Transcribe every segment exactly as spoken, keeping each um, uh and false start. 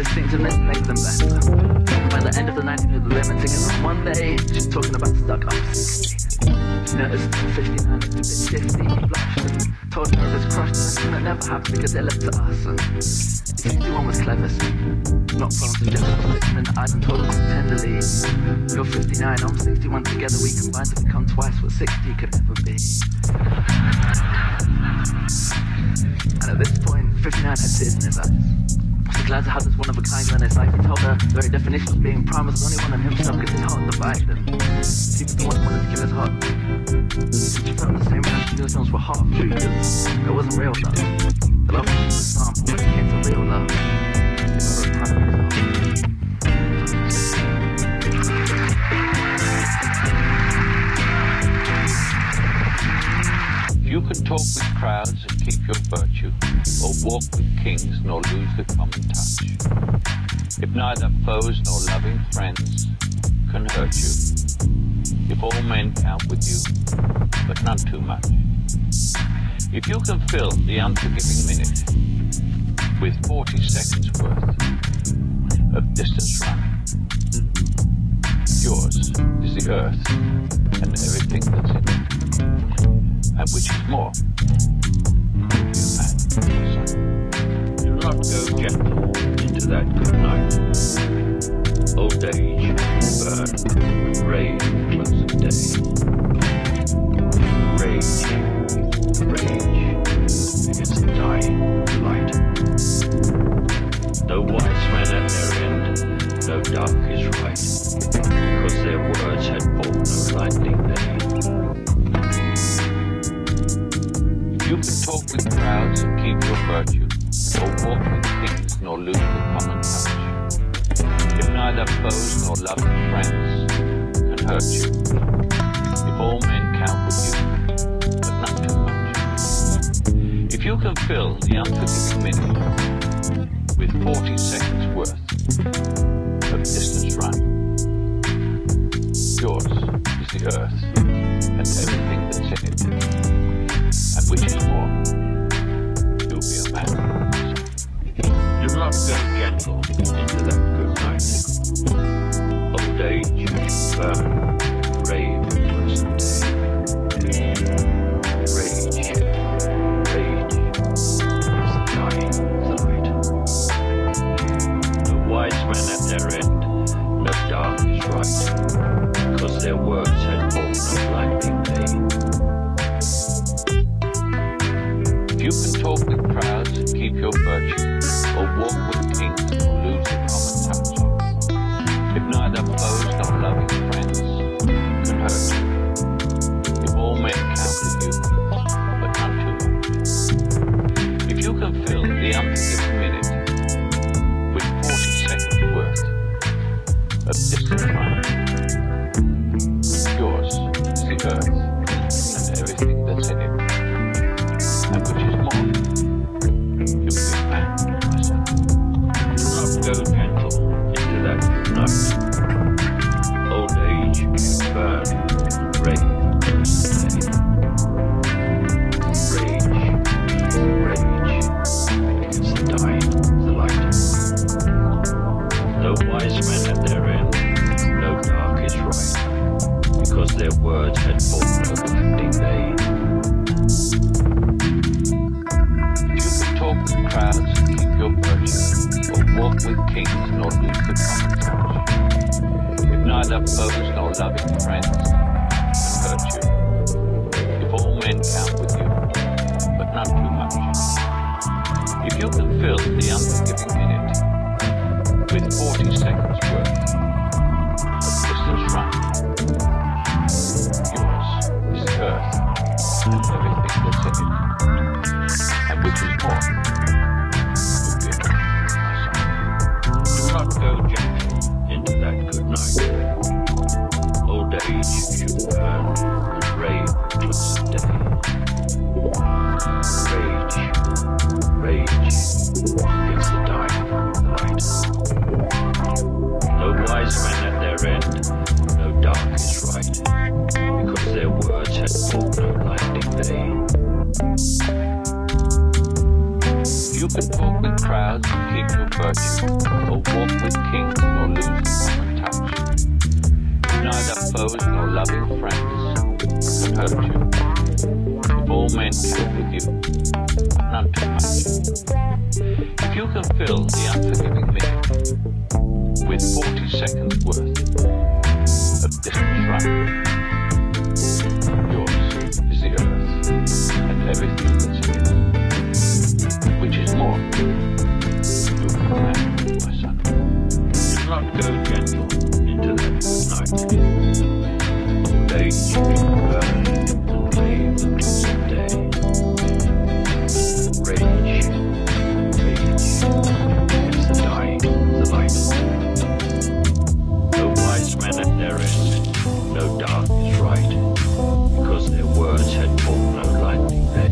things and then make them better. By the end of the night, you knew the limit. And one day, she's talking about stuck up sixty. She noticed fifty-nine looked a bit shifty. He blushed and told her of his crush. And it never happened because they left to us. And sixty-one was clever, so not prone to jealousy. Looked him in the eyes and told him tenderly, you're fifty-nine, I'm sixty-one. Together we combine to become twice what sixty could ever be. And at this point, fifty-nine had tears in his eyes. So glad to have this one-of-a-kind girl in his life. He told her the very definition of being prime was only one of himself because his heart divided. And she was the one who wanted to give his heart. She felt the same way she knew those were half true because it wasn't real love. The love was just a sample when it came to real love. It was a part of his heart. You can talk with crowds and keep your virtue, or walk with kings nor lose the common touch. If neither foes nor loving friends can hurt you, if all men count with you, but none too much. If you can fill the unforgiving minute with forty seconds worth of distance run, yours is the earth and everything that's in it. And which is more, do not go gentle into that good night. Old age, burn, rage, close of day. Rage, rage, against the dying light. No wise man at their end, no dark is right, because their words had fought no lightning day. You can talk with crowds and keep your virtue, or walk with kings nor lose the common touch. If neither foes nor loving friends can hurt you, if all men count with you, but not too much. If you can fill the unforgiving minute with forty seconds worth of distance run, yours is the earth and everything that's in it. And which is more, you'll be a man. Do not go gentle into that good night. Old age, burn, rave, pleasant day. Rage, rage, is the dying light. The wise men at their end, no dark is right, because their words had borne no lightning day. You can talk with crowds and keep your virtue, or walk with kings or lose the common touch. If neither foes nor loving friends can hurt you, if all men count with you, but none too much. If you can fill the unforgiving minute with forty seconds worth of distance run, yours is the earth and everything that's in it. And which is more, you'll be a man, my son. Do not go gentle into that good night. Old age, burn, rage, rage, rage, against the dying, the light. No wise men at their end, no dark is right, because their words had fought no lightning day. Talk with crowds and keep your virtue, or walk with kings nor lose the common touch. If neither foes nor loving friends can hurt you, if all men count with you, but none too much. If you can fill the unforgiving minute with forty seconds worth of distance run, yours is the earth and everything that's in it. And which is more, you'll be a man, my son. Do not go gentle into that good night. Old age should burn and rave close of day. Rage, rage, against the dying light. No wise men at their end, no dark is right, because their words had fought no lightning day. keep your virtue, or walk with kings, nor lose the common touch. If neither foes nor loving friends can hurt you, if all men can with you, none too much. If you can fill the unforgiving minute with forty seconds worth of distance running, yours is the earth and everything that's in it. Which is more? Do man, my son. Do not go gentle into that night. Old age being burned and flames someday. Rage, rage, it's the dying of the light. No wise men at their end, no doubt is right, because their words had fought no lightning day.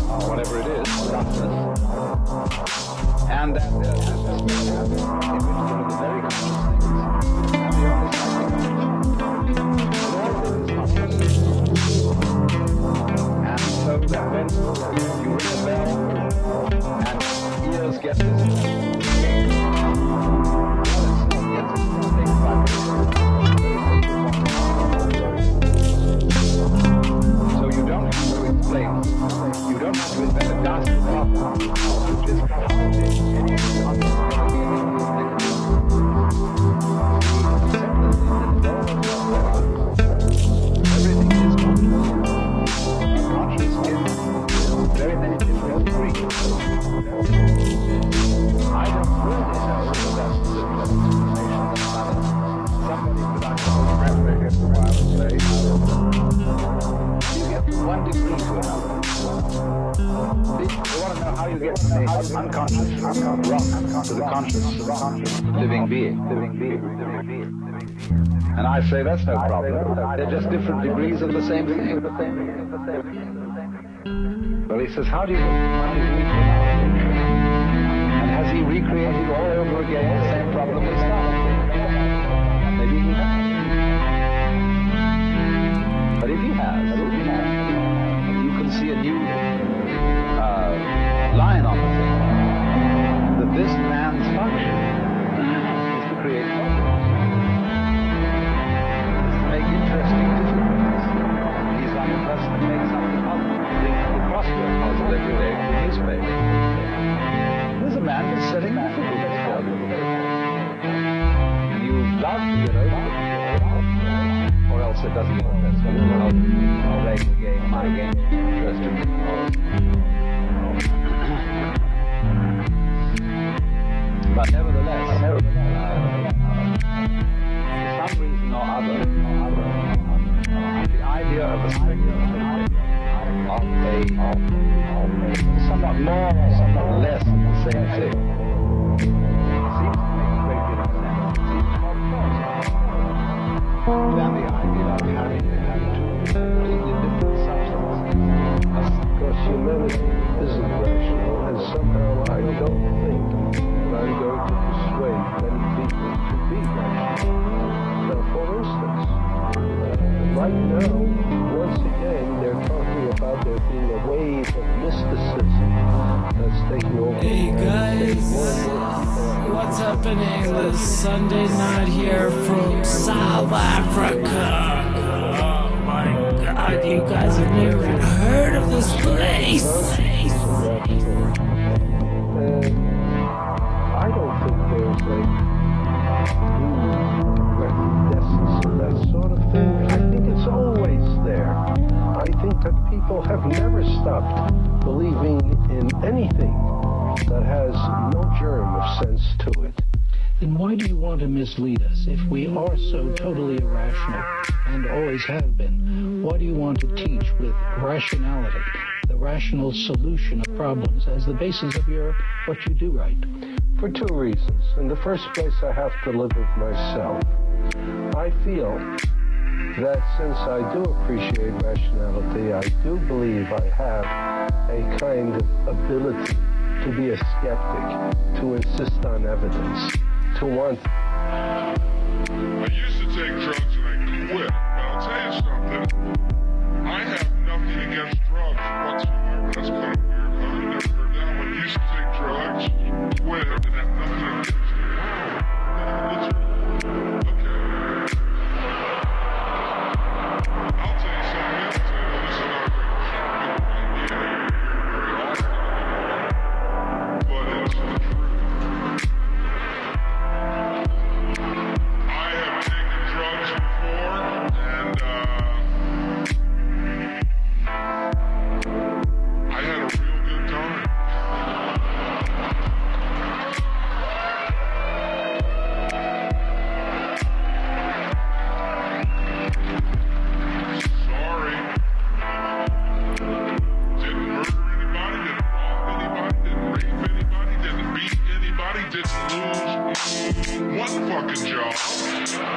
And that uh, unconscious, rock to the conscious, living being, living being, living being. And I say that's no problem. They're just different degrees of the same thing. Well, he says, how do you And has he recreated all over again the same problem we started? Maybe he has. But if he has, you can see a new uh, line on the thing, that this man's function is to create problems, is to make interesting difficulties. He's like a person that makes up the puzzle, the, the crossword puzzle every day in the newspaper. There's a man that's setting difficulties for you. And you love to get over it. Or else it doesn't work. That's going to help play the game, my game, interesting. But nevertheless, uh, for some reason or other, the idea of a spectrum, of a, of somewhat more, somewhat less of the same thing, seems to make a great deal of sense. It seems more plausible than the idea of having to have two completely different substances. Because humanity isn't rational, and somehow I don't think that I'm going to persuade many people to be rational. Now, for instance, uh, right now, once again, they're talking about there being a wave of mysticism that's taking over. Hey guys, what's happening this Sunday night here from South Africa? Oh my god, you guys have never even heard of this place. And I don't think there's like new recrudescence of that sort of thing. I think it's always there. I think that people have never stopped believing in anything that has no germ of sense to it. Then why do you want to mislead us? If we are so totally irrational and always have been, why do you want to teach with rationality, the rational solution of problems, as the basis of your what you do right? For two reasons. In the first place, I have to live with myself. I feel that since I do appreciate rationality, I do believe I have a kind of ability to be a skeptic, to insist on evidence, to want